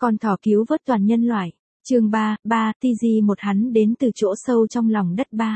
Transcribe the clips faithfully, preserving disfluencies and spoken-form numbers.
Con thỏ cứu vớt toàn nhân loại. Chương ba, ba, tê giê một hắn đến từ chỗ sâu trong lòng đất ba.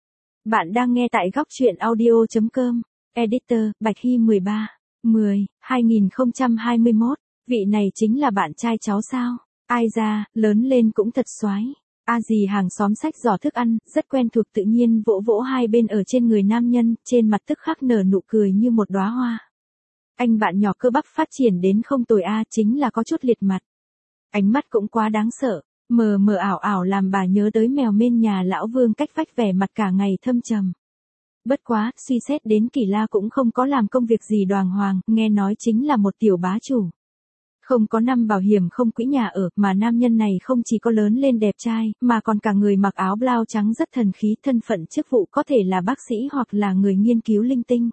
Bạn đang nghe tại góc truyện audio chấm com. Editor, Bạch Hy mười ba, mười, hai nghìn không trăm hai mươi mốt. Vị này chính là bạn trai cháu sao? Ai ra, lớn lên cũng thật xoái. A dì hàng xóm xách giỏ thức ăn, rất quen thuộc tự nhiên vỗ vỗ hai bên ở trên người nam nhân, trên mặt tức khắc nở nụ cười như một đóa hoa. Anh bạn nhỏ cơ bắp phát triển đến không tồi a, chính là có chút liệt mặt. Ánh mắt cũng quá đáng sợ, mờ mờ ảo ảo làm bà nhớ tới mèo bên nhà lão Vương cách vách vẻ mặt cả ngày thâm trầm. Bất quá, suy xét đến Kỳ La cũng không có làm công việc gì đoàng hoàng, nghe nói chính là một tiểu bá chủ. Không có năm bảo hiểm không quỹ nhà ở, mà nam nhân này không chỉ có lớn lên đẹp trai, mà còn cả người mặc áo blau trắng rất thần khí, thân phận chức vụ có thể là bác sĩ hoặc là người nghiên cứu linh tinh.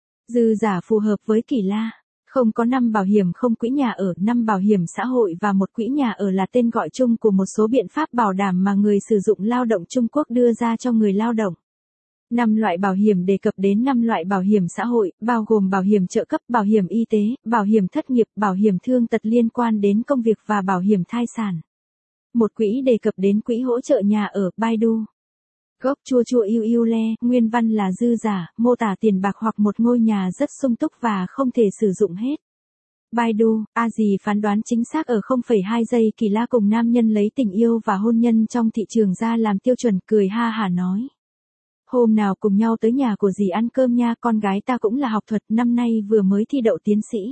Dư giả phù hợp với Kỳ La. Không có năm bảo hiểm không quỹ nhà ở, năm bảo hiểm xã hội và một quỹ nhà ở là tên gọi chung của một số biện pháp bảo đảm mà người sử dụng lao động Trung Quốc đưa ra cho người lao động. Năm loại bảo hiểm đề cập đến năm loại bảo hiểm xã hội, bao gồm bảo hiểm trợ cấp, bảo hiểm y tế, bảo hiểm thất nghiệp, bảo hiểm thương tật liên quan đến công việc và bảo hiểm thai sản. Một quỹ đề cập đến quỹ hỗ trợ nhà ở, Baidu. Gốc chua chua yêu yêu le, nguyên văn là dư giả, mô tả tiền bạc hoặc một ngôi nhà rất sung túc và không thể sử dụng hết. Baidu, a dì phán đoán chính xác ở không phẩy hai giây. Kỳ La cùng nam nhân lấy tình yêu và hôn nhân trong thị trường ra làm tiêu chuẩn, cười ha hả nói. Hôm nào cùng nhau tới nhà của dì ăn cơm nha, con gái ta cũng là học thuật, năm nay vừa mới thi đậu tiến sĩ.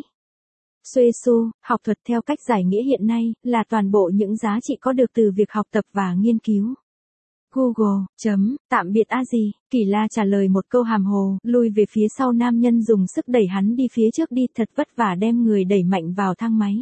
Xuê xu, học thuật theo cách giải nghĩa hiện nay, là toàn bộ những giá trị có được từ việc học tập và nghiên cứu. Google, chấm, tạm biệt a dì. Kỳ La trả lời một câu hàm hồ, lui về phía sau, nam nhân dùng sức đẩy hắn đi phía trước đi, thật vất vả đem người đẩy mạnh vào thang máy.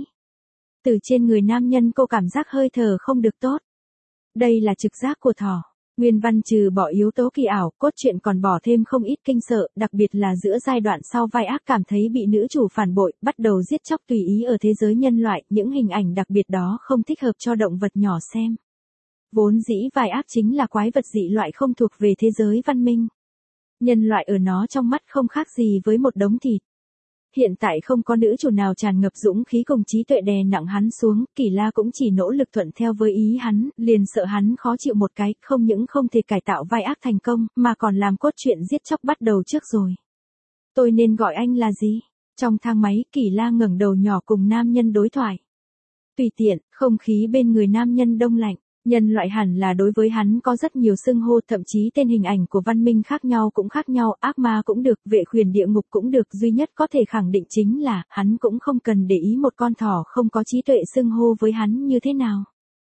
Từ trên người nam nhân cô cảm giác hơi thở không được tốt. Đây là trực giác của thỏ. Nguyên văn trừ bỏ yếu tố kỳ ảo, cốt truyện còn bỏ thêm không ít kinh sợ, đặc biệt là giữa giai đoạn sau vai ác cảm thấy bị nữ chủ phản bội, bắt đầu giết chóc tùy ý ở thế giới nhân loại, những hình ảnh đặc biệt đó không thích hợp cho động vật nhỏ xem. Vốn dĩ vai ác chính là quái vật dị loại không thuộc về thế giới văn minh. Nhân loại ở nó trong mắt không khác gì với một đống thịt. Hiện tại không có nữ chủ nào tràn ngập dũng khí cùng trí tuệ đè nặng hắn xuống, Kỳ La cũng chỉ nỗ lực thuận theo với ý hắn, liền sợ hắn khó chịu một cái, không những không thể cải tạo vai ác thành công, mà còn làm cốt truyện giết chóc bắt đầu trước rồi. Tôi nên gọi anh là gì? Trong thang máy, Kỳ La ngẩng đầu nhỏ cùng nam nhân đối thoại. Tùy tiện, không khí bên người nam nhân đông lạnh. Nhân loại hẳn là đối với hắn có rất nhiều xưng hô, thậm chí tên hình ảnh của văn minh khác nhau cũng khác nhau, ác ma cũng được, vệ khuyển địa ngục cũng được, duy nhất có thể khẳng định chính là, hắn cũng không cần để ý một con thỏ không có trí tuệ xưng hô với hắn như thế nào.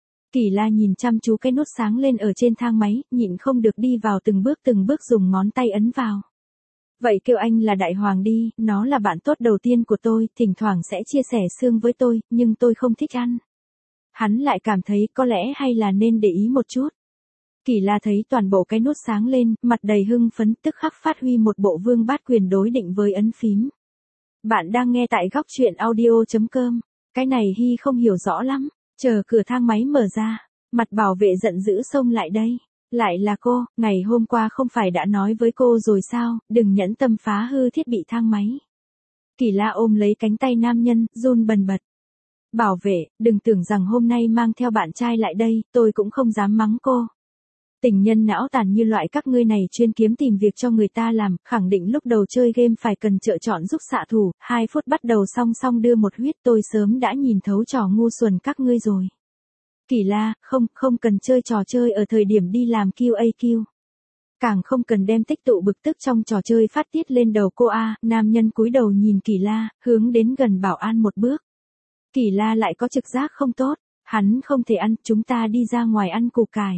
Kỳ La nhìn chăm chú cái nút sáng lên ở trên thang máy, nhịn không được đi vào từng bước từng bước dùng ngón tay ấn vào. Vậy kêu anh là Đại Hoàng đi, nó là bạn tốt đầu tiên của tôi, thỉnh thoảng sẽ chia sẻ xương với tôi, nhưng tôi không thích ăn. Hắn lại cảm thấy có lẽ hay là nên để ý một chút. Kỳ La thấy toàn bộ cái nút sáng lên, mặt đầy hưng phấn, tức khắc phát huy một bộ vương bát quyền đối định với ấn phím. Bạn đang nghe tại góc truyện audio chấm com. Cái này Hy không hiểu rõ lắm. Chờ cửa thang máy mở ra, mặt bảo vệ giận dữ xông lại đây. Lại là cô, ngày hôm qua không phải đã nói với cô rồi sao, đừng nhẫn tâm phá hư thiết bị thang máy. Kỳ La ôm lấy cánh tay nam nhân, run bần bật. Bảo vệ, đừng tưởng rằng hôm nay mang theo bạn trai lại đây, tôi cũng không dám mắng cô. Tình nhân não tàn như loại các ngươi này chuyên kiếm tìm việc cho người ta làm, khẳng định lúc đầu chơi game phải cần trợ chọn giúp xạ thủ, hai phút bắt đầu song song đưa một huyết, tôi sớm đã nhìn thấu trò ngu xuẩn các ngươi rồi. Kỳ La, không, không cần chơi trò chơi ở thời điểm đi làm Q A Q. Càng không cần đem tích tụ bực tức trong trò chơi phát tiết lên đầu cô a. Nam nhân cúi đầu nhìn Kỳ La, hướng đến gần bảo an một bước. Kỳ La lại có trực giác không tốt, hắn không thể ăn, chúng ta đi ra ngoài ăn củ cải.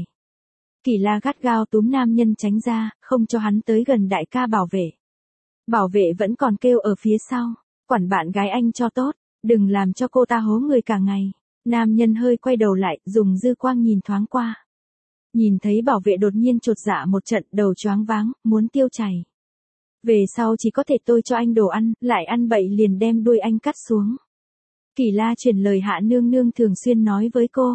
Kỳ La gắt gao túm nam nhân tránh ra, không cho hắn tới gần đại ca bảo vệ. Bảo vệ vẫn còn kêu ở phía sau, quản bạn gái anh cho tốt, đừng làm cho cô ta hố người cả ngày. Nam nhân hơi quay đầu lại, dùng dư quang nhìn thoáng qua. Nhìn thấy bảo vệ đột nhiên chột dạ một trận, đầu choáng váng, muốn tiêu chảy. Về sau chỉ có thể tôi cho anh đồ ăn, lại ăn bậy liền đem đuôi anh cắt xuống. Kỳ La truyền lời Hạ nương nương thường xuyên nói với cô.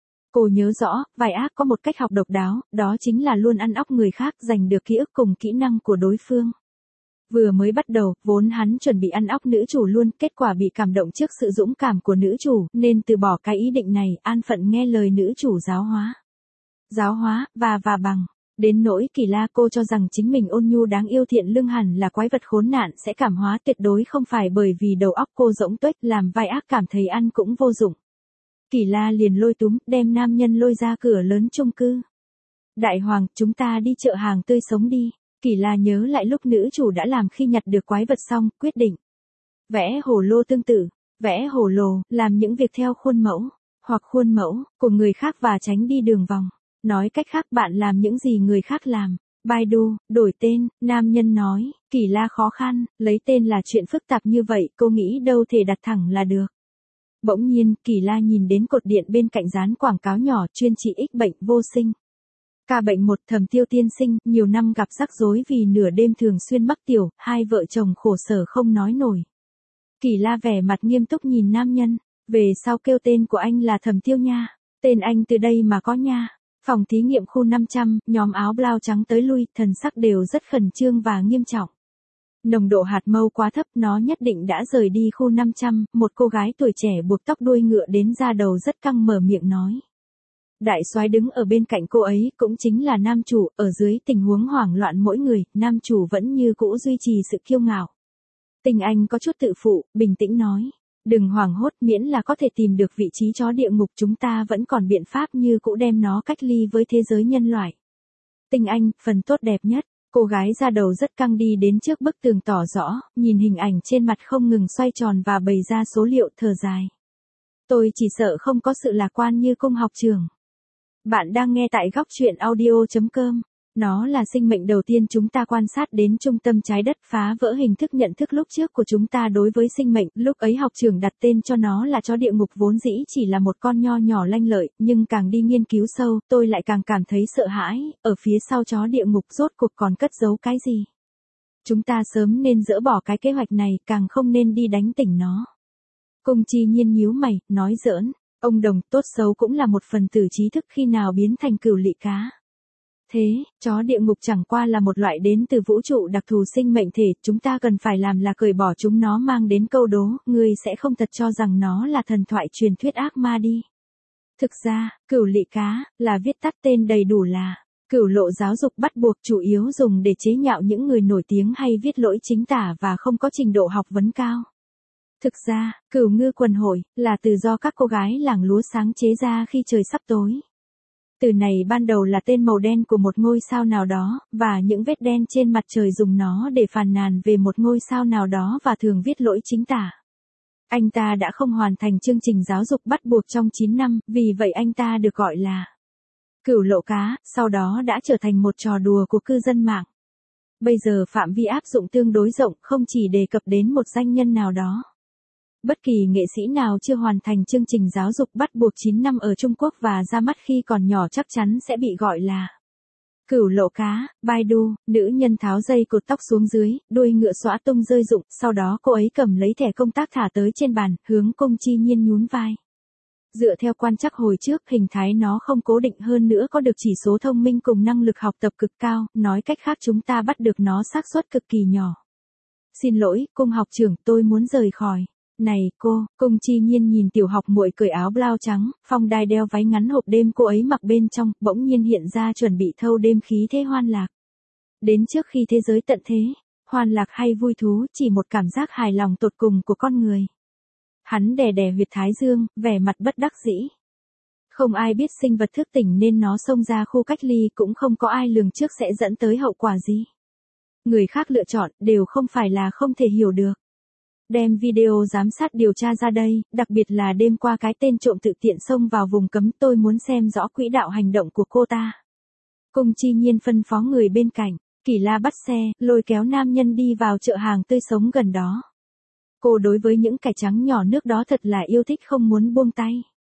Cô nhớ rõ, vai ác có một cách học độc đáo, đó chính là luôn ăn óc người khác, giành được ký ức cùng kỹ năng của đối phương. Vừa mới bắt đầu, vốn hắn chuẩn bị ăn óc nữ chủ luôn, kết quả bị cảm động trước sự dũng cảm của nữ chủ, nên từ bỏ cái ý định này, an phận nghe lời nữ chủ giáo hóa. Giáo hóa, và và bằng. Đến nỗi Kỳ La, cô cho rằng chính mình ôn nhu đáng yêu thiện lương hẳn là quái vật khốn nạn sẽ cảm hóa, tuyệt đối không phải, bởi vì đầu óc cô rỗng tuếch, làm vai ác cảm thấy ăn cũng vô dụng. Kỳ La liền lôi túm, đem nam nhân lôi ra cửa lớn chung cư. Đại hoàng, chúng ta đi chợ hàng tươi sống đi. Kỳ La nhớ lại lúc nữ chủ đã làm khi nhặt được quái vật xong, quyết định. Vẽ hồ lô tương tự, vẽ hồ lô, làm những việc theo khuôn mẫu, hoặc khuôn mẫu, của người khác và tránh đi đường vòng. Nói cách khác, bạn làm những gì người khác làm. Baidu, đổi tên, nam nhân nói, Kỳ La khó khăn, lấy tên là chuyện phức tạp như vậy, cô nghĩ đâu thể đặt thẳng là được. Bỗng nhiên, Kỳ La nhìn đến cột điện bên cạnh dán quảng cáo nhỏ chuyên trị ích bệnh vô sinh. Ca bệnh một, Thẩm Tiêu tiên sinh, nhiều năm gặp rắc rối vì nửa đêm thường xuyên mắc tiểu, hai vợ chồng khổ sở không nói nổi. Kỳ La vẻ mặt nghiêm túc nhìn nam nhân, về sau kêu tên của anh là Thẩm Tiêu nha, tên anh từ đây mà có nha. Phòng thí nghiệm khu năm trăm, nhóm áo blau trắng tới lui, thần sắc đều rất khẩn trương và nghiêm trọng. Nồng độ hạt mâu quá thấp, nó nhất định đã rời đi khu năm trăm, một cô gái tuổi trẻ buộc tóc đuôi ngựa đến da đầu rất căng mở miệng nói. Đại soái đứng ở bên cạnh cô ấy, cũng chính là nam chủ, ở dưới tình huống hoảng loạn mỗi người, nam chủ vẫn như cũ duy trì sự kiêu ngạo. Tình anh có chút tự phụ, bình tĩnh nói. Đừng hoảng hốt, miễn là có thể tìm được vị trí chó địa ngục, chúng ta vẫn còn biện pháp như cũ đem nó cách ly với thế giới nhân loại. Tình anh, phần tốt đẹp nhất. Cô gái da đầu rất căng đi đến trước bức tường tỏ rõ, nhìn hình ảnh trên mặt không ngừng xoay tròn và bày ra số liệu, thở dài. Tôi chỉ sợ không có sự lạc quan như cung học trường. Bạn đang nghe tại góc truyện audio chấm com. Nó là sinh mệnh đầu tiên chúng ta quan sát đến trung tâm trái đất, phá vỡ hình thức nhận thức lúc trước của chúng ta đối với sinh mệnh. Lúc ấy học trưởng đặt tên cho nó là chó địa ngục, vốn dĩ chỉ là một con nho nhỏ lanh lợi, nhưng càng đi nghiên cứu sâu, tôi lại càng cảm thấy sợ hãi, ở phía sau chó địa ngục rốt cuộc còn cất giấu cái gì. Chúng ta sớm nên dỡ bỏ cái kế hoạch này, càng không nên đi đánh tỉnh nó. Cung Chi Nhiên nhíu mày, nói giỡn, ông Đồng, tốt xấu cũng là một phần tử trí thức, khi nào biến thành cừu lỵ cá. Thế, chó địa ngục chẳng qua là một loại đến từ vũ trụ đặc thù sinh mệnh thể, chúng ta cần phải làm là cởi bỏ chúng nó mang đến câu đố, ngươi sẽ không thật cho rằng nó là thần thoại truyền thuyết ác ma đi. Thực ra, cừu lỵ cá, là viết tắt tên đầy đủ là, cửu lộ giáo dục bắt buộc, chủ yếu dùng để chế nhạo những người nổi tiếng hay viết lỗi chính tả và không có trình độ học vấn cao. Thực ra, cửu ngư quần hội, là từ do các cô gái làng lúa sáng chế ra khi trời sắp tối. Từ này ban đầu là tên màu đen của một ngôi sao nào đó, và những vết đen trên mặt trời dùng nó để phàn nàn về một ngôi sao nào đó và thường viết lỗi chính tả. Anh ta đã không hoàn thành chương trình giáo dục bắt buộc trong chín năm, vì vậy anh ta được gọi là cửu lộ cá, sau đó đã trở thành một trò đùa của cư dân mạng. Bây giờ phạm vi áp dụng tương đối rộng, không chỉ đề cập đến một danh nhân nào đó. Bất kỳ nghệ sĩ nào chưa hoàn thành chương trình giáo dục bắt buộc chín năm ở Trung Quốc và ra mắt khi còn nhỏ chắc chắn sẽ bị gọi là cửu lộ cá. Baidu, nữ nhân tháo dây cột tóc xuống dưới, đuôi ngựa xõa tung rơi rụng, sau đó cô ấy cầm lấy thẻ công tác thả tới trên bàn, hướng Cung Chi Nhiên nhún vai. Dựa theo quan trắc hồi trước, hình thái nó không cố định, hơn nữa có được chỉ số thông minh cùng năng lực học tập cực cao, nói cách khác chúng ta bắt được nó xác suất cực kỳ nhỏ. Xin lỗi, Cung học trưởng, tôi muốn rời khỏi. Này cô, Cung Chi Nhiên nhìn tiểu học muội cởi áo blau trắng, phong đai đeo váy ngắn hộp đêm cô ấy mặc bên trong, bỗng nhiên hiện ra chuẩn bị thâu đêm khí thế hoan lạc. Đến trước khi thế giới tận thế, hoan lạc hay vui thú chỉ một cảm giác hài lòng tột cùng của con người. Hắn đè đè huyệt thái dương, vẻ mặt bất đắc dĩ. Không ai biết sinh vật thức tỉnh nên nó xông ra khu cách ly, cũng không có ai lường trước sẽ dẫn tới hậu quả gì. Người khác lựa chọn đều không phải là không thể hiểu được. Đem video giám sát điều tra ra đây, đặc biệt là đêm qua cái tên trộm tự tiện xông vào vùng cấm, tôi muốn xem rõ quỹ đạo hành động của cô ta. Cung Chi Nhiên phân phó người bên cạnh, Kỳ La bắt xe, lôi kéo nam nhân đi vào chợ hàng tươi sống gần đó. Cô đối với những cải trắng nhỏ nước đó thật là yêu thích, không muốn buông tay.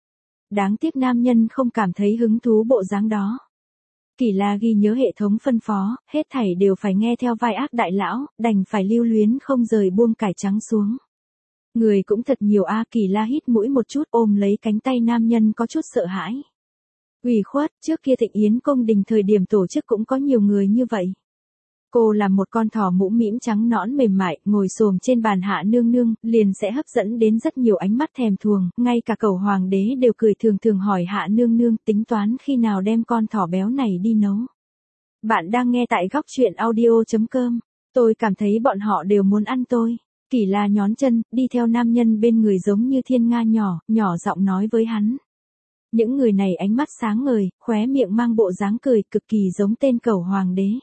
Đáng tiếc nam nhân không cảm thấy hứng thú bộ dáng đó. Kỳ La ghi nhớ hệ thống phân phó, hết thảy đều phải nghe theo vai ác đại lão, đành phải lưu luyến không rời buông cải trắng xuống. Người cũng thật nhiều a. Kỳ La hít mũi một chút, ôm lấy cánh tay nam nhân có chút sợ hãi. Ủy khuất, trước kia Thịnh Yến cung đình thời điểm tổ chức cũng có nhiều người như vậy. Cô là một con thỏ mũ mĩm trắng nõn mềm mại, ngồi xổm trên bàn Hạ Nương Nương, liền sẽ hấp dẫn đến rất nhiều ánh mắt thèm thuồng, ngay cả cẩu hoàng đế đều cười thường thường hỏi Hạ Nương Nương tính toán khi nào đem con thỏ béo này đi nấu. Bạn đang nghe tại góc truyện audio chấm com. Tôi cảm thấy bọn họ đều muốn ăn tôi. Kỷ La nhón chân, đi theo nam nhân bên người giống như thiên nga nhỏ, nhỏ giọng nói với hắn. Những người này ánh mắt sáng ngời, khóe miệng mang bộ dáng cười cực kỳ giống tên cẩu hoàng đế.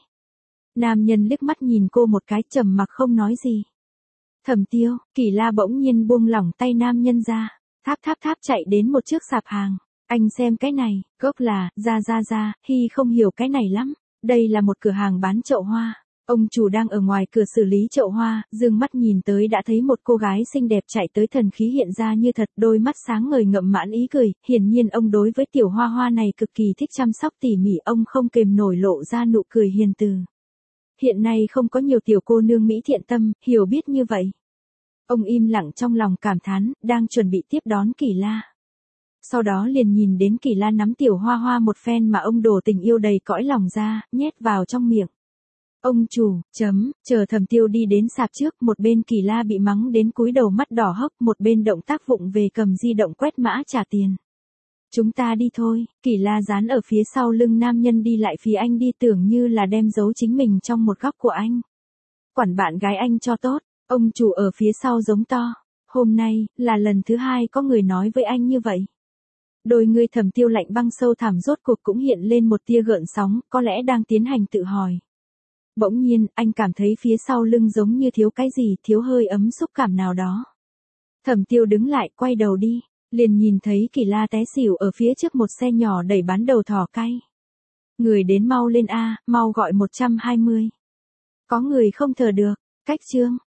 Nam nhân liếc mắt nhìn cô một cái trầm mặc không nói gì. Thẩm Tiêu, Kỷ La bỗng nhiên buông lỏng tay nam nhân ra, tháp tháp tháp chạy đến một chiếc sạp hàng. Anh xem cái này, gốc là, ra ra ra, Hi không hiểu cái này lắm. Đây là một cửa hàng bán chậu hoa. Ông chủ đang ở ngoài cửa xử lý chậu hoa, dương mắt nhìn tới đã thấy một cô gái xinh đẹp chạy tới, thần khí hiện ra như thật, đôi mắt sáng ngời ngậm mãn ý cười, hiển nhiên ông đối với tiểu hoa hoa này cực kỳ thích chăm sóc tỉ mỉ, ông không kềm nổi lộ ra nụ cười hiền từ. Hiện nay không có nhiều tiểu cô nương mỹ thiện tâm, hiểu biết như vậy. Ông im lặng trong lòng cảm thán, đang chuẩn bị tiếp đón Kỷ La. Sau đó liền nhìn đến Kỷ La nắm tiểu hoa hoa một phen mà ông đổ tình yêu đầy cõi lòng ra, nhét vào trong miệng. Ông chủ, chấm, chờ Thẩm Tiêu đi đến sạp trước, một bên Kỷ La bị mắng đến cúi đầu mắt đỏ hốc, một bên động tác vụng về cầm di động quét mã trả tiền. Chúng ta đi thôi, Kỷ La dán ở phía sau lưng nam nhân đi lại phía anh đi, tưởng như là đem giấu chính mình trong một góc của anh. Quản bạn gái anh cho tốt, ông chủ ở phía sau giống to. Hôm nay, là lần thứ hai có người nói với anh như vậy. Đôi người Thẩm Tiêu lạnh băng sâu thẳm rốt cuộc cũng hiện lên một tia gợn sóng, có lẽ đang tiến hành tự hỏi. Bỗng nhiên, anh cảm thấy phía sau lưng giống như thiếu cái gì, thiếu hơi ấm xúc cảm nào đó. Thẩm Tiêu đứng lại, quay đầu đi, liền nhìn thấy Kỷ La té xỉu ở phía trước một xe nhỏ đẩy bán đầu thỏ cay. Người đến mau lên a, mau gọi một trăm hai mươi. Có người không thở được, cách chương,